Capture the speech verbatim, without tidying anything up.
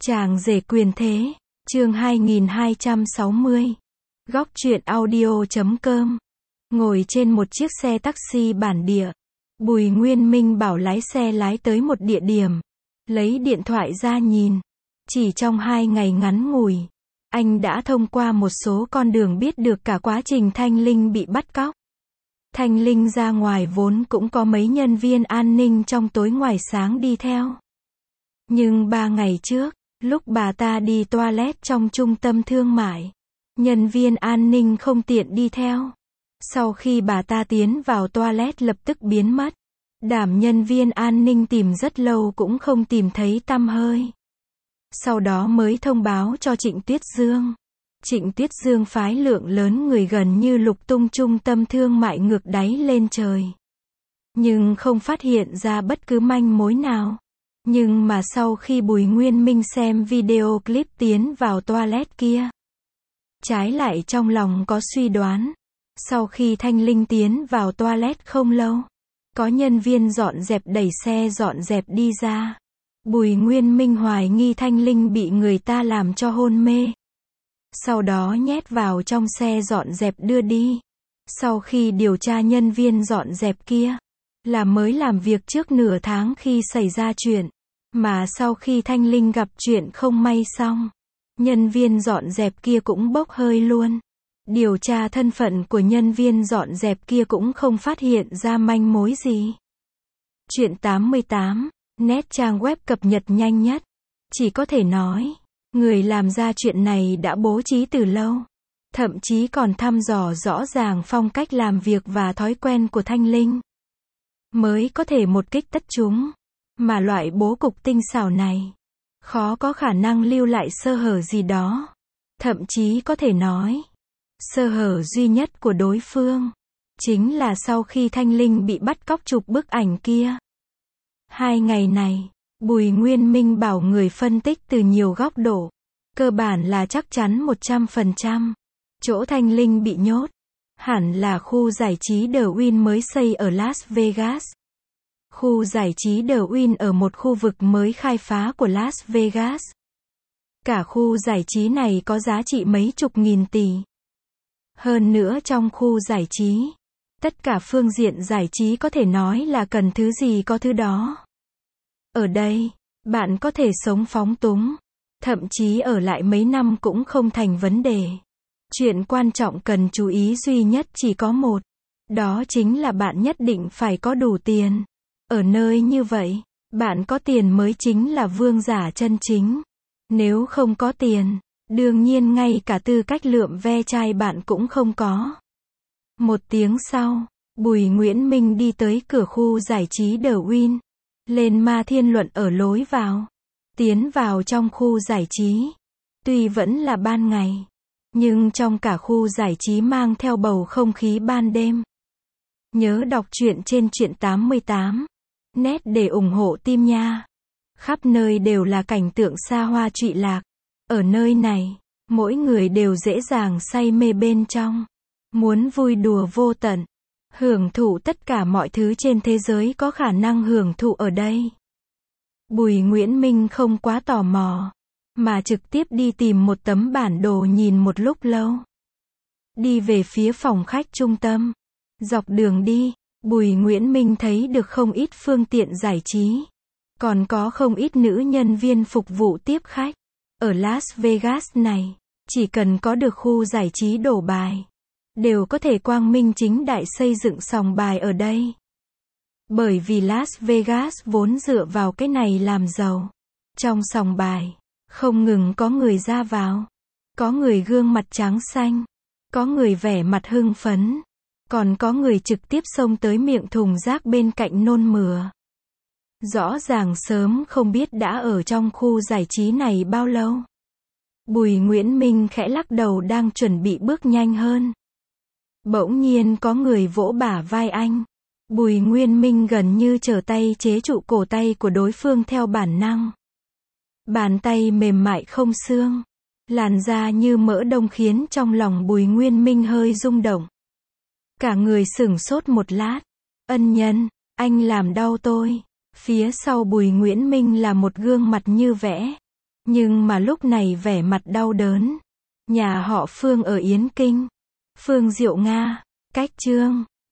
Chàng rể quyền thế, chương hai nghìn hai trăm sáu mươi. Góc truyện audio chấm com. Ngồi trên một chiếc xe taxi bản địa, Bùi Nguyên Minh bảo lái xe lái tới một địa điểm. Lấy điện thoại ra nhìn. Chỉ trong hai ngày ngắn ngủi, anh đã thông qua một số con đường biết được cả quá trình Thanh Linh bị bắt cóc. Thanh Linh ra ngoài vốn cũng có mấy nhân viên an ninh trong tối ngoài sáng đi theo. Nhưng ba ngày trước, lúc bà ta đi toilet trong trung tâm thương mại, nhân viên an ninh không tiện đi theo. Sau khi bà ta tiến vào toilet lập tức biến mất. Đảm nhân viên an ninh tìm rất lâu cũng không tìm thấy tăm hơi. Sau đó mới thông báo cho Trịnh Tuyết Dương. Trịnh Tuyết Dương phái lượng lớn người gần như lục tung trung tâm thương mại ngược đáy lên trời. Nhưng không phát hiện ra bất cứ manh mối nào. Nhưng mà sau khi Bùi Nguyên Minh xem video clip tiến vào toilet kia, trái lại trong lòng có suy đoán. Sau khi Thanh Linh tiến vào toilet không lâu, có nhân viên dọn dẹp đẩy xe dọn dẹp đi ra. Bùi Nguyên Minh hoài nghi Thanh Linh bị người ta làm cho hôn mê. Sau đó nhét vào trong xe dọn dẹp đưa đi. Sau khi điều tra nhân viên dọn dẹp kia, là mới làm việc trước nửa tháng khi xảy ra chuyện. Mà sau khi Thanh Linh gặp chuyện không may xong, nhân viên dọn dẹp kia cũng bốc hơi luôn. Điều tra thân phận của nhân viên dọn dẹp kia cũng không phát hiện ra manh mối gì. Chuyện tám mươi tám, net trang web cập nhật nhanh nhất. Chỉ có thể nói, người làm ra chuyện này đã bố trí từ lâu. Thậm chí còn thăm dò rõ ràng phong cách làm việc và thói quen của Thanh Linh. Mới có thể một kích tất chúng. Mà loại bố cục tinh xảo này, khó có khả năng lưu lại sơ hở gì đó. Thậm chí có thể nói, sơ hở duy nhất của đối phương, chính là sau khi Thanh Linh bị bắt cóc chụp bức ảnh kia. Hai ngày này, Bùi Nguyên Minh bảo người phân tích từ nhiều góc độ. Cơ bản là chắc chắn một trăm phần trăm. Chỗ Thanh Linh bị nhốt, hẳn là khu giải trí The Wynn mới xây ở Las Vegas. Khu giải trí The Wynn ở một khu vực mới khai phá của Las Vegas. Cả khu giải trí này có giá trị mấy chục nghìn tỷ. Hơn nữa trong khu giải trí, tất cả phương diện giải trí có thể nói là cần thứ gì có thứ đó. Ở đây, bạn có thể sống phóng túng, thậm chí ở lại mấy năm cũng không thành vấn đề. Chuyện quan trọng cần chú ý duy nhất chỉ có một. Đó chính là bạn nhất định phải có đủ tiền. Ở nơi như vậy, bạn có tiền mới chính là vương giả chân chính. Nếu không có tiền, đương nhiên ngay cả tư cách lượm ve chai bạn cũng không có. Một tiếng sau, Bùi Nguyễn Minh đi tới cửa khu giải trí The Wynn. Lên Ma Thiên Luận ở lối vào. Tiến vào trong khu giải trí. Tuy vẫn là ban ngày, nhưng trong cả khu giải trí mang theo bầu không khí ban đêm. Nhớ đọc truyện trên truyện tám mươi tám. Net để ủng hộ team nha. Khắp nơi đều là cảnh tượng xa hoa trụy lạc. Ở nơi này, mỗi người đều dễ dàng say mê bên trong. Muốn vui đùa vô tận. Hưởng thụ tất cả mọi thứ trên thế giới có khả năng hưởng thụ ở đây. Bùi Nguyễn Minh không quá tò mò, mà trực tiếp đi tìm một tấm bản đồ nhìn một lúc lâu. Đi về phía phòng khách trung tâm. Dọc đường đi, Bùi Nguyễn Minh thấy được không ít phương tiện giải trí. Còn có không ít nữ nhân viên phục vụ tiếp khách. Ở Las Vegas này, chỉ cần có được khu giải trí đổ bài, đều có thể quang minh chính đại xây dựng sòng bài ở đây. Bởi vì Las Vegas vốn dựa vào cái này làm giàu. Trong sòng bài, không ngừng có người ra vào. Có người gương mặt trắng xanh. Có người vẻ mặt hưng phấn. Còn có người trực tiếp xông tới miệng thùng rác bên cạnh nôn mửa. Rõ ràng sớm không biết đã ở trong khu giải trí này bao lâu. Bùi Nguyễn Minh khẽ lắc đầu đang chuẩn bị bước nhanh hơn. Bỗng nhiên có người vỗ bả vai anh. Bùi Nguyên Minh gần như trở tay chế trụ cổ tay của đối phương theo bản năng. Bàn tay mềm mại không xương. Làn da như mỡ đông khiến trong lòng Bùi Nguyên Minh hơi rung động. Cả người sửng sốt một lát. Ân nhân, anh làm đau tôi. Phía sau Bùi Nguyễn Minh là một gương mặt như vẽ. Nhưng mà lúc này vẻ mặt đau đớn. Nhà họ Phương ở Yến Kinh. Phương Diệu Nga. Cách chương